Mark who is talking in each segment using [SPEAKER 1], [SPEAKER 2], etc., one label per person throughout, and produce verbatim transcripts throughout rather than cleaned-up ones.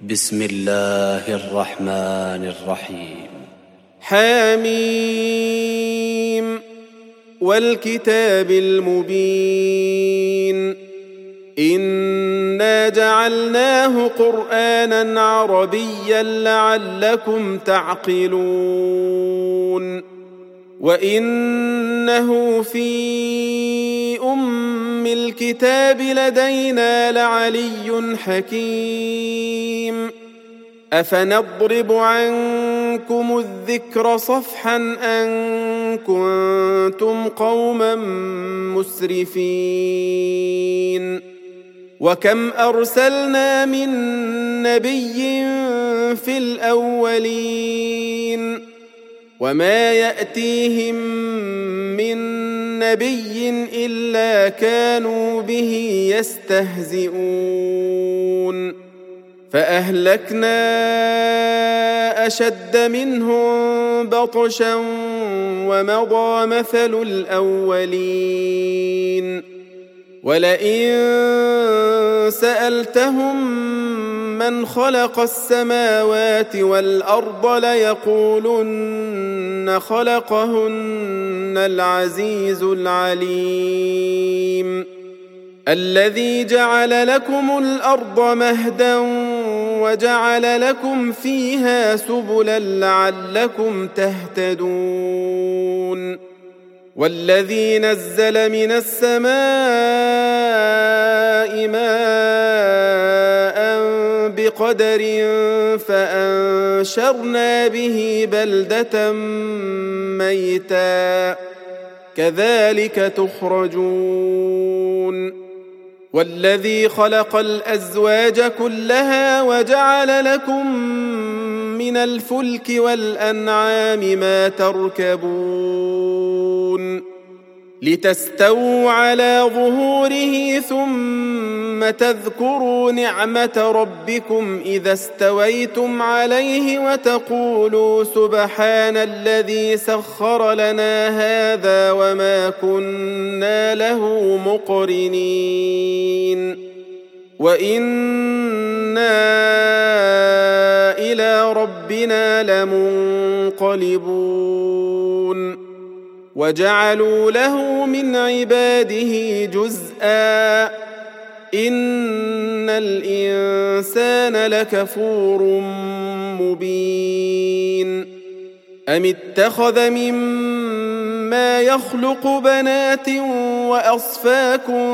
[SPEAKER 1] بسم الله الرحمن الرحيم.
[SPEAKER 2] حميم والكتاب المبين إنا جعلناه قرآنا عربيا لعلكم تعقلون وإنه في أم الكتاب لدينا لعلي حكيم أفنضرب عنكم الذكر صفحا أن كنتم قوما مسرفين وكم أرسلنا من نبي في الأولين وما يأتيهم من نبي إلا كانوا به يستهزئون فأهلكنا أشد منهم بطشا ومضى مثل الأولين ولئن سألتهم من خلق السماوات والأرض ليقولن خلقهن العزيز العليم الذي جعل لكم الأرض مهدا وجعل لكم فيها سبلا لعلكم تهتدون والذي نزل من السماء ماء بقدر فأنشرنا به بلدة ميتا كذلك تخرجون والذي خلق الأزواج كلها وجعل لكم من الفلك والأنعام ما تركبون لتستووا على ظهوره ثم تذكروا نعمة ربكم إذا استويتم عليه وتقولوا سبحان الذي سخر لنا هذا وما كنا له مقرنين وإنا إلى ربنا لمنقلبون وجعلوا له من عباده جزءا إن الإنسان لكفور مبين أم اتخذ مما يخلق بنات وأصفاكم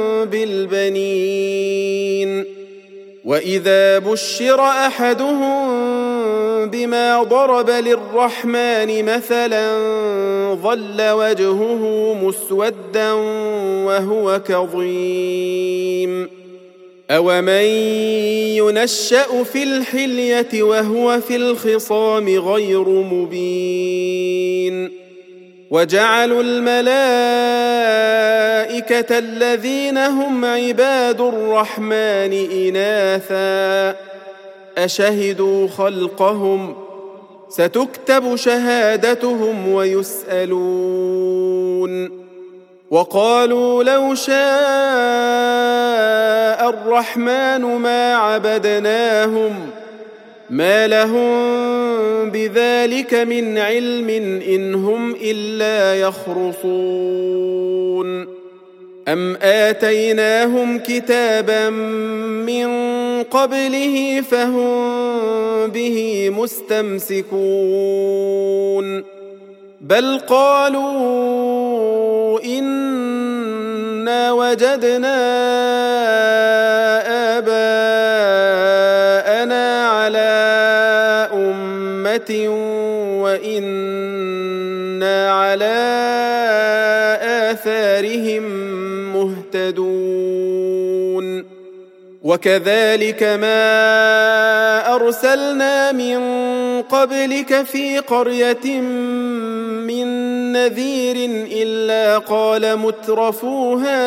[SPEAKER 2] بالبنين وإذا بشر أحدهم بما ضرب للرحمن مثلا ظل وجهه مسودا وهو كظيم أومن ينشأ في الحلية وهو في الخصام غير مبين وجعلوا الملائكة الذين هم عباد الرحمن إناثا أشهدوا خلقهم ستكتب شهادتهم ويسألون وقالوا لو شاء الرحمن ما عبدناهم ما لهم بذلك من علم إن هم إلا يخرصون أم آتيناهم كتابا من قبله فهم به مستمسكون بل قالوا إنا وجدنا آباءنا على أمة وإنا على آثارهم مهتدون وكذلك ما أرسلنا من قبلك في قرية من نذير إلا قال مترفوها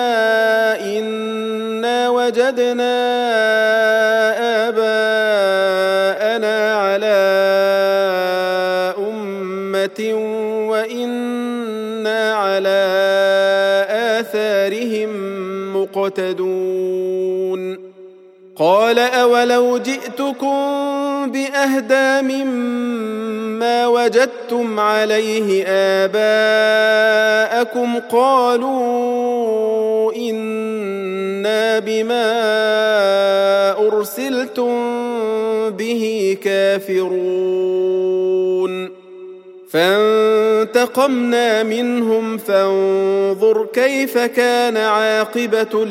[SPEAKER 2] إنا وجدنا آباءنا على أمة وإنا على آثارهم مقتدون قال أولو جئتكم بأهدى مما وجدتم عليه آباءكم قالوا إنا بما أرسلتم به كافرون فانتقمنا منهم فانظر كيف كان عاقبة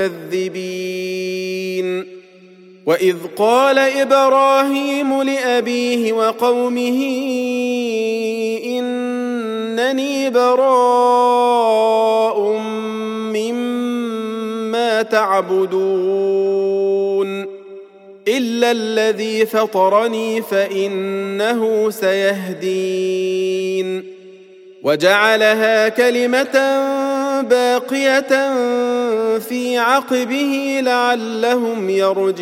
[SPEAKER 2] المكذبين وإذ قال إبراهيم لأبيه وقومه إنني براء مما تعبدون إلا الذي فطرني فإنه سيهدين وجعلها كلمة باقية في عقبه لعلهم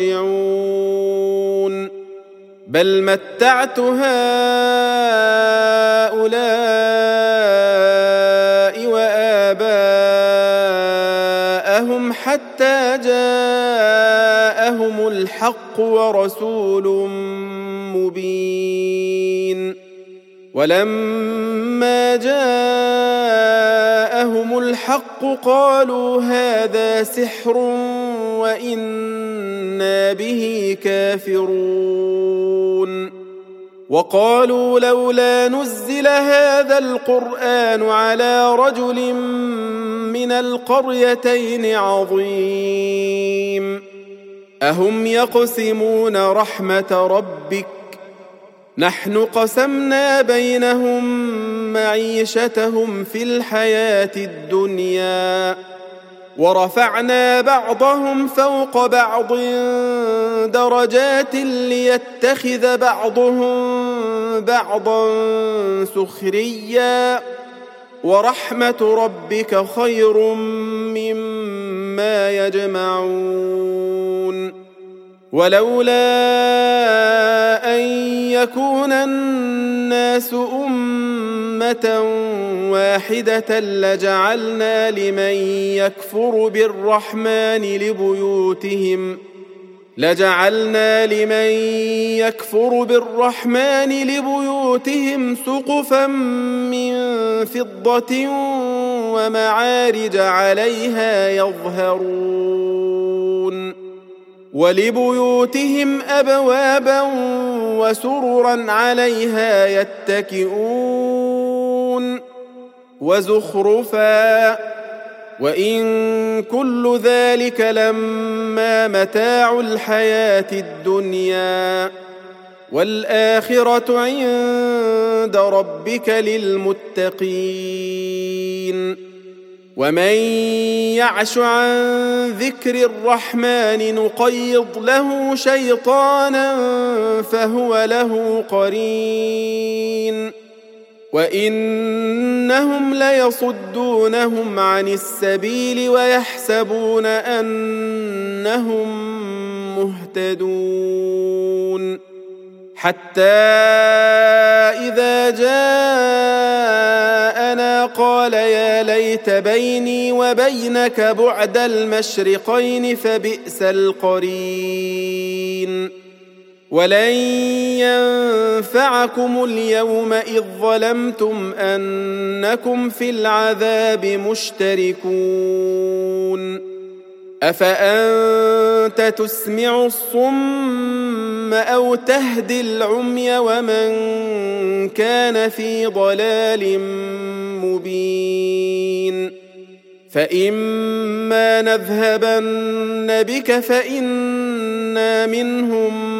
[SPEAKER 2] يرجعون بل متعت هؤلاء وآباءهم حتى جاءهم الحق ورسول مبين ولما جاءهم الحق قالوا هذا سحر وإنا به كافرون وقالوا لولا نزل هذا القرآن على رجل من القريتين عظيم أهم يقسمون رحمة ربك نحن قسمنا بينهم معيشتهم في الحياة الدنيا ورفعنا بعضهم فوق بعض درجات ليتخذ بعضهم بعضا سخريا ورحمة ربك خير مما يجمعون ولولا أن يكون الناس أمة واحدة لجعلنا لمن يكفر بالرحمن لبيوتهم لجعلنا لمن يكفر بالرحمن لبيوتهم سقفا من فضة ومعارج عليها يظهرون ولبيوتهم أبوابا وسررا عليها يتكئون وزخرفا وإن كل ذلك لما متاع الحياة الدنيا والآخرة عند ربك للمتقين ومن يعش عن ذكر الرحمن نقيض له شيطانا فهو له قرين وإنهم ليصدونهم عن السبيل ويحسبون أنهم مهتدون حتى إذا جاءنا قال يا ليت بيني وبينك بعد المشرقين فبئس القرين ولن ينفعكم اليوم إذ ظلمتم أنكم في العذاب مشتركون أفأنت تسمع الصم أو تهدي العمي ومن كان في ضلال مبين فإما نذهبن بك فإنا منهم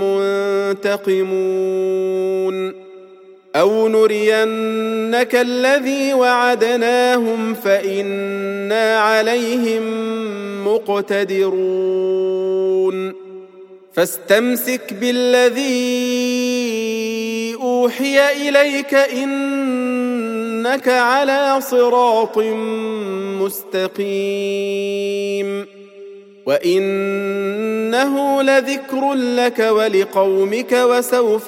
[SPEAKER 2] منتقمون أو نرينك الذي وعدناهم فإنا عليهم مقتدرون فاستمسك بالذي أوحي إليك إنك على صراط مستقيم وإنه لذكر لك ولقومك وسوف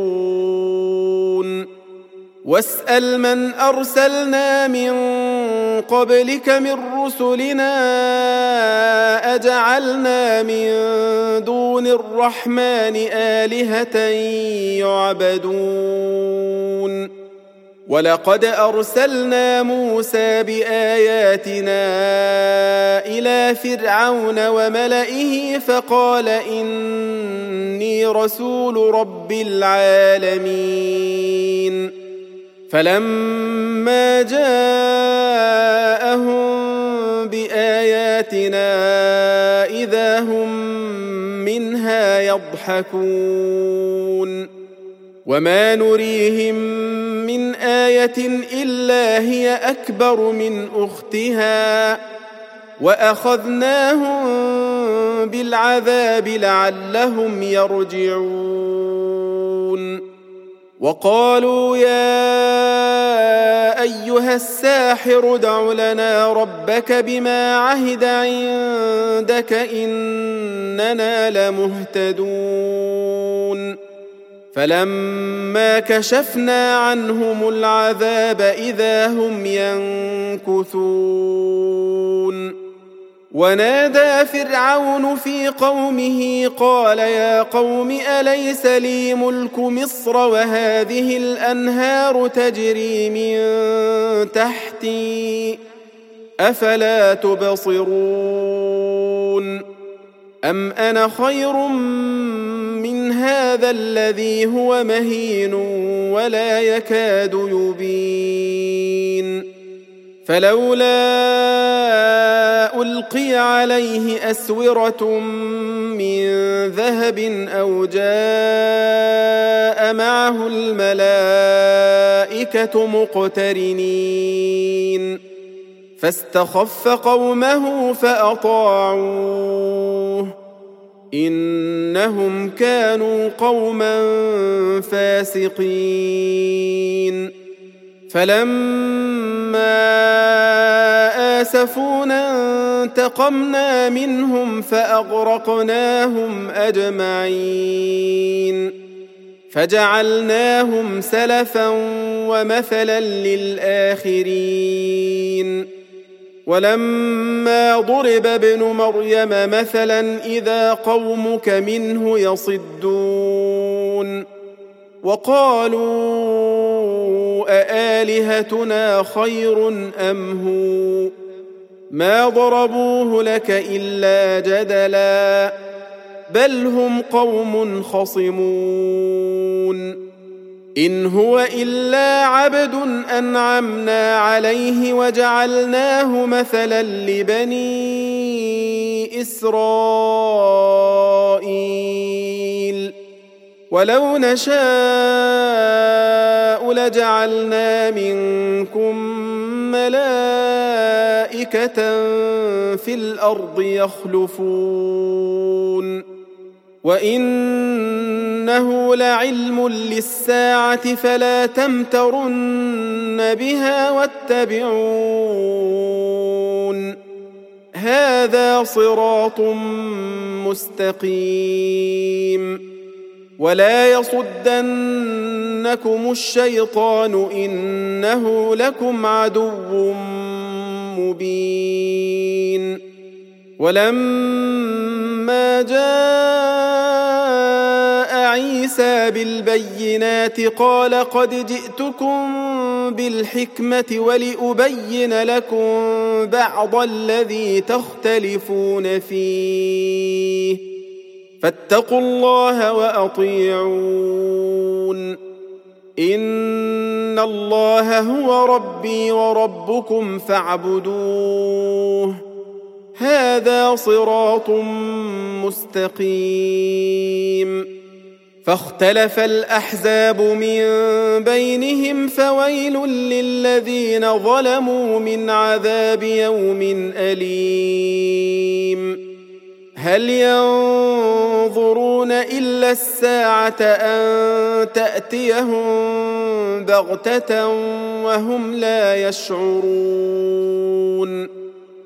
[SPEAKER 2] تسألون واسأل من أرسلنا من قبلك من رسلنا أجعلنا من دون الرحمن آلهة يعبدون ولقد أرسلنا موسى بآياتنا إلى فرعون وملئه فقال إني رسول رب العالمين فلما جاءهم بآياتنا إذا هم منها يضحكون وما نريهم من آية إلا هي أكبر من أختها وأخذناهم بالعذاب لعلهم يرجعون وقالوا يا أيها الساحر ادع لنا ربك بما عهد عندك إننا لمهتدون فلما كشفنا عنهم العذاب إذا هم ينكثون ونادى فرعون في قومه قال يا قوم أليس لي ملك مصر وهذه الأنهار تجري من تحتي أفلا تبصرون أم أنا خير من هذا الذي هو مهين ولا يكاد يبين فلولا ألقي عليه أسورة من ذهب أو جاء معه الملائكة مقترنين فاستخف قومه فأطاعوه إنهم كانوا قوما فاسقين فلما آسفونا انتقمنا منهم فأغرقناهم أجمعين فجعلناهم سلفا ومثلا للآخرين ولما ضرب ابن مريم مثلا إذا قومك منه يصدون وقالوا أآلهتنا خير أم هو ما ضربوه لك إلا جدلا بل هم قوم خصمون إن هو إلا عبد أنعمنا عليه وجعلناه مثلا لبني إسرائيل ولو نشاء لجعلنا منكم ملائكة في الأرض يخلفون وإنه لعلم للساعة فلا تمترن بها واتبعون هذا صراط مستقيم ولا يصدنكم الشيطان إنه لكم عدو مبين ولما جاء عيسى بالبينات قال قد جئتكم بالحكمة ولأبين لكم بعض الذي تختلفون فيه فاتقوا الله وأطيعون إن الله هو ربي وربكم فاعبدوه هذا صراط مستقيم فاختلف الأحزاب من بينهم فويل للذين ظلموا من عذاب يوم أليم هل ينظرون إلا الساعة أن تأتيهم بغتة وهم لا يشعرون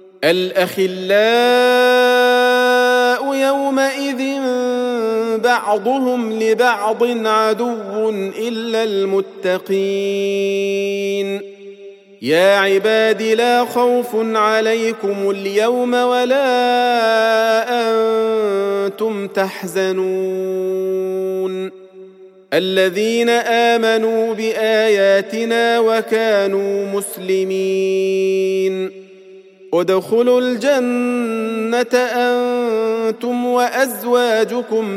[SPEAKER 2] الأخلاء يومئذ بعضهم لبعض عدو إلا المتقين يا عباد لا خوف عليكم اليوم ولا أنتم تحزنون الذين آمنوا بآياتنا وكانوا مسلمين ادخلوا الجنة أنتم وأزواجكم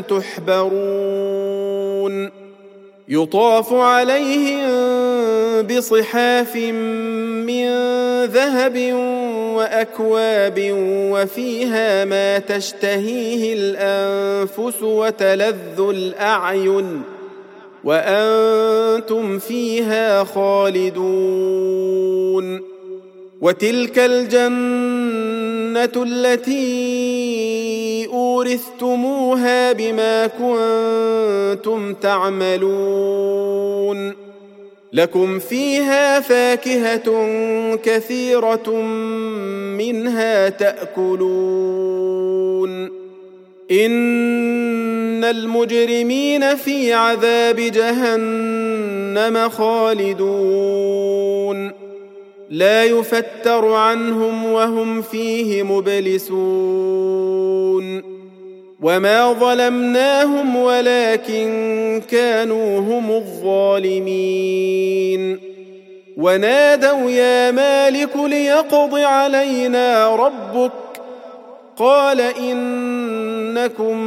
[SPEAKER 2] تحبرون يطاف عليهم بصحاف من ذهب وأكواب وفيها ما تشتهيه الأنفس وتلذ الأعين وأنتم فيها خالدون وتلك الجنة التي أورثتموها بما كنتم تعملون لكم فيها فاكهة كثيرة منها تأكلون إن المجرمين في عذاب جهنم خالدون لا يفتر عنهم وهم فيه مبلسون وما ظلمناهم ولكن كانوا هم الظالمين ونادوا يا مالك ليقض علينا ربك قال إنكم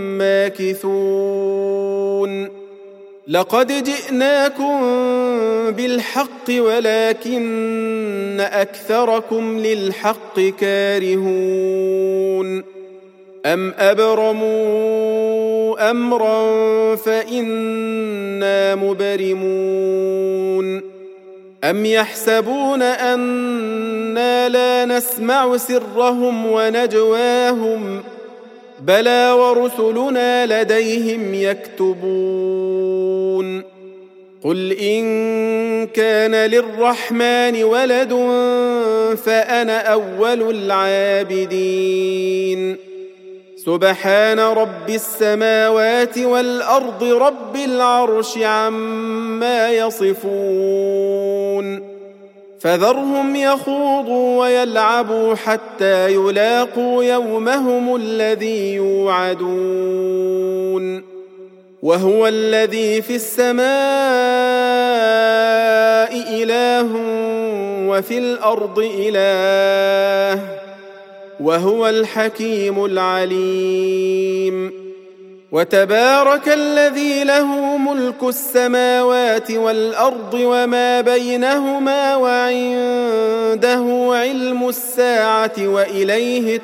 [SPEAKER 2] ماكثون لقد جئناكم بالحق ولكن أكثركم للحق كارهون أم أبرموا أمرا فإنا مبرمون أم يحسبون أنا لا نسمع سرهم ونجواهم بلى ورسلنا لديهم يكتبون قل إن كان للرحمن ولد فأنا أول العابدين سبحان رب السماوات والأرض رب العرش عما يصفون فذرهم يخوضوا ويلعبوا حتى يلاقوا يومهم الذي يوعدون وهو الذي في السماء إله وفي الأرض إله وهو الحكيم العليم وتبارك الذي له ملك السماوات والأرض وما بينهما وعنده علم الساعة وإليه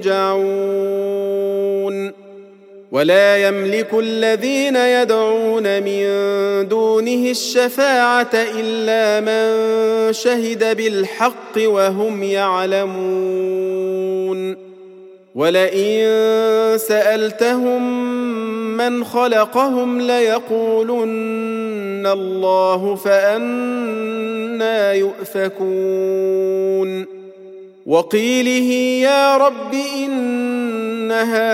[SPEAKER 2] ترجعون ولا يملك الذين يدعون من دونه الشفاعة إلا من شهد بالحق وهم يعلمون ولئن سألتهم من خلقهم ليقولن الله فأنى يؤفكون وقيله يا رب إن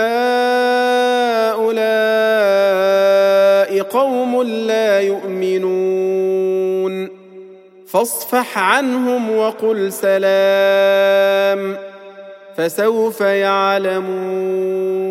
[SPEAKER 2] هؤلاء قوم لا يؤمنون فاصفح عنهم وقل سلام فسوف يعلمون